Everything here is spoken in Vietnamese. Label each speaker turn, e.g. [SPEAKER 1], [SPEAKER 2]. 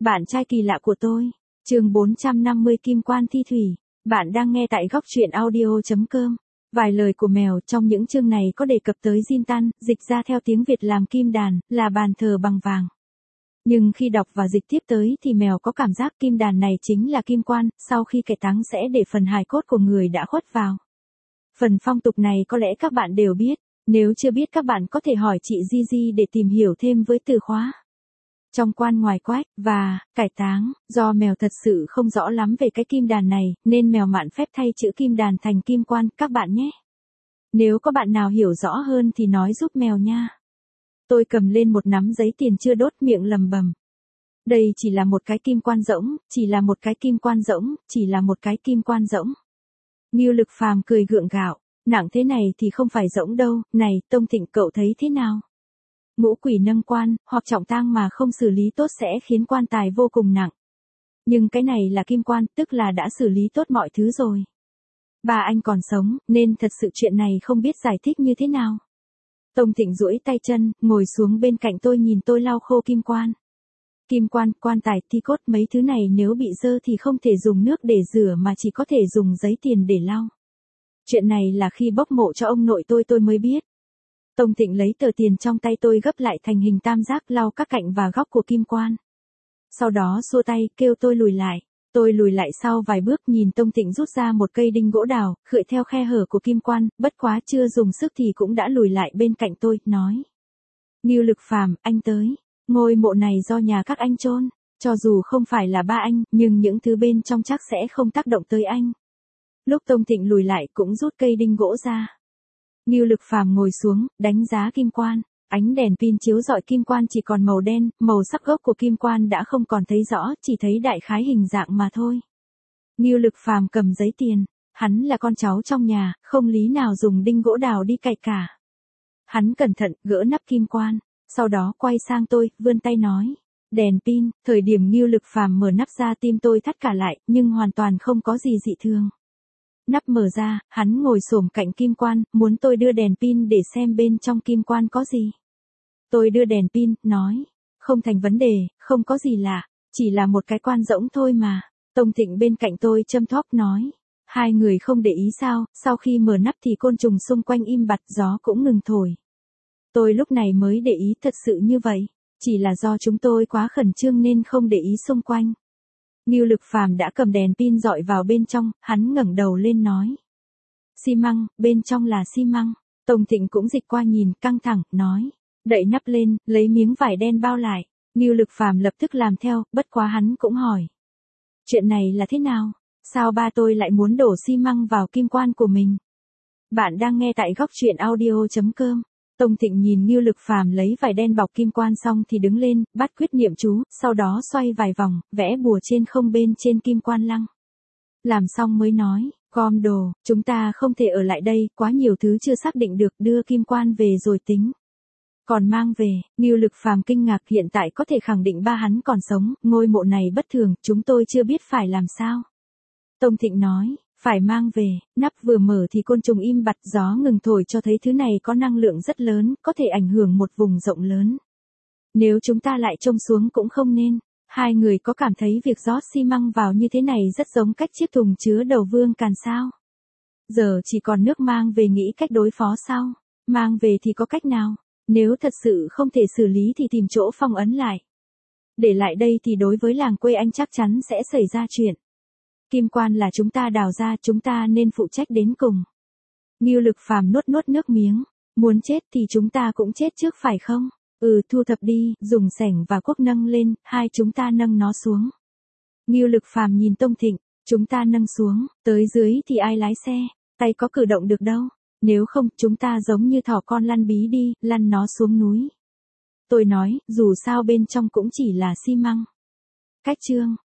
[SPEAKER 1] Bạn trai kỳ lạ của tôi. Chương 450 Kim Quan Thi Thủy. Bạn đang nghe tại góc truyện audio.com. Vài lời của mèo trong những chương này có đề cập tới Jintan, dịch ra theo tiếng Việt làm kim đàn, là bàn thờ bằng vàng. Nhưng khi đọc và dịch tiếp tới thì mèo có cảm giác kim đàn này chính là kim quan, sau khi kẻ táng sẽ để phần hài cốt của người đã khuất vào. Phần phong tục này có lẽ các bạn đều biết, nếu chưa biết các bạn có thể hỏi chị Gigi để tìm hiểu thêm với từ khóa. Trong quan ngoài quách, và, cải táng, do mèo thật sự không rõ lắm về cái kim đàn này, nên mèo mạn phép thay chữ kim đàn thành kim quan, các bạn nhé. Nếu có bạn nào hiểu rõ hơn thì nói giúp mèo nha. Tôi cầm lên một nắm giấy tiền chưa đốt, miệng lầm bầm. Đây chỉ là một cái kim quan rỗng, chỉ là một cái kim quan rỗng, chỉ là một cái kim quan rỗng. Ngưu Lực Phàm cười gượng gạo, nặng thế này thì không phải rỗng đâu, này, Tông Thịnh cậu thấy thế nào? Ngũ quỷ nâng quan, hoặc trọng tang mà không xử lý tốt sẽ khiến quan tài vô cùng nặng. Nhưng cái này là kim quan, tức là đã xử lý tốt mọi thứ rồi. Ba anh còn sống, nên thật sự chuyện này không biết giải thích như thế nào. Tông Thịnh duỗi tay chân, ngồi xuống bên cạnh tôi nhìn tôi lau khô kim quan. Kim quan, quan tài, thi cốt mấy thứ này nếu bị dơ thì không thể dùng nước để rửa mà chỉ có thể dùng giấy tiền để lau. Chuyện này là khi bốc mộ cho ông nội tôi mới biết. Tông Thịnh lấy tờ tiền trong tay tôi gấp lại thành hình tam giác, lau các cạnh và góc của kim quan. Sau đó xua tay, kêu tôi lùi lại. Tôi lùi lại sau vài bước, nhìn Tông Thịnh rút ra một cây đinh gỗ đào, khựi theo khe hở của kim quan, bất quá chưa dùng sức thì cũng đã lùi lại bên cạnh tôi, nói. Ngưu Lực Phàm, anh tới. Ngôi mộ này do nhà các anh chôn, cho dù không phải là ba anh, nhưng những thứ bên trong chắc sẽ không tác động tới anh. Lúc Tông Thịnh lùi lại cũng rút cây đinh gỗ ra. Ngưu Lực Phàm ngồi xuống, đánh giá kim quan. Ánh đèn pin chiếu rọi kim quan chỉ còn màu đen, màu sắc gốc của kim quan đã không còn thấy rõ, chỉ thấy đại khái hình dạng mà thôi. Ngưu Lực Phàm cầm giấy tiền, hắn là con cháu trong nhà, không lý nào dùng đinh gỗ đào đi cạy cả. Hắn cẩn thận gỡ nắp kim quan, sau đó quay sang tôi, vươn tay nói. Đèn pin, thời điểm Ngưu Lực Phàm mở nắp ra tim tôi thắt cả lại, nhưng hoàn toàn không có gì dị thường. Nắp mở ra, hắn ngồi xổm cạnh kim quan, muốn tôi đưa đèn pin để xem bên trong kim quan có gì. Tôi đưa đèn pin, nói, không thành vấn đề, không có gì lạ, chỉ là một cái quan rỗng thôi mà. Tông Thịnh bên cạnh tôi châm thóp nói, hai người không để ý sao, sau khi mở nắp thì côn trùng xung quanh im bặt, gió cũng ngừng thổi. Tôi lúc này mới để ý, thật sự như vậy, chỉ là do chúng tôi quá khẩn trương nên không để ý xung quanh. Ngưu Lực Phàm đã cầm đèn pin dọi vào bên trong, hắn ngẩng đầu lên nói. Xi măng, bên trong là xi măng. Tông Thịnh cũng dịch qua nhìn, căng thẳng, nói. Đậy nắp lên, lấy miếng vải đen bao lại. Ngưu Lực Phàm lập tức làm theo, bất quá hắn cũng hỏi. Chuyện này là thế nào? Sao ba tôi lại muốn đổ xi măng vào kim quan của mình? Bạn đang nghe tại góc truyện audio.com. Tông Thịnh nhìn Ngưu Lực Phàm lấy vải đen bọc kim quan xong thì đứng lên, bắt quyết niệm chú, sau đó xoay vài vòng, vẽ bùa trên không bên trên kim quan lăng. Làm xong mới nói, gom đồ, chúng ta không thể ở lại đây, quá nhiều thứ chưa xác định được, đưa kim quan về rồi tính. Còn mang về, Ngưu Lực Phàm kinh ngạc, hiện tại có thể khẳng định ba hắn còn sống, ngôi mộ này bất thường, chúng tôi chưa biết phải làm sao. Tông Thịnh nói. Phải mang về, nắp vừa mở thì côn trùng im bặt, gió ngừng thổi cho thấy thứ này có năng lượng rất lớn, có thể ảnh hưởng một vùng rộng lớn. Nếu chúng ta lại trông xuống cũng không nên. Hai người có cảm thấy việc rót xi măng vào như thế này rất giống cách chiếc thùng chứa đầu vương càn sao? Giờ chỉ còn nước mang về, nghĩ cách đối phó sao? Mang về thì có cách nào? Nếu thật sự không thể xử lý thì tìm chỗ phong ấn lại. Để lại đây thì đối với làng quê anh chắc chắn sẽ xảy ra chuyện. Kim quan là chúng ta đào ra, chúng ta nên phụ trách đến cùng. Ngưu Lực Phàm nuốt nước miếng. Muốn chết thì chúng ta cũng chết trước phải không? Thu thập đi, dùng xẻng và cuốc nâng lên, hai chúng ta nâng nó xuống. Ngưu Lực Phàm nhìn Tông Thịnh, chúng ta nâng xuống, tới dưới thì ai lái xe, tay có cử động được đâu. Nếu không, chúng ta giống như thỏ con lăn bí đi, lăn nó xuống núi. Tôi nói, dù sao bên trong cũng chỉ là xi măng. Cách chương.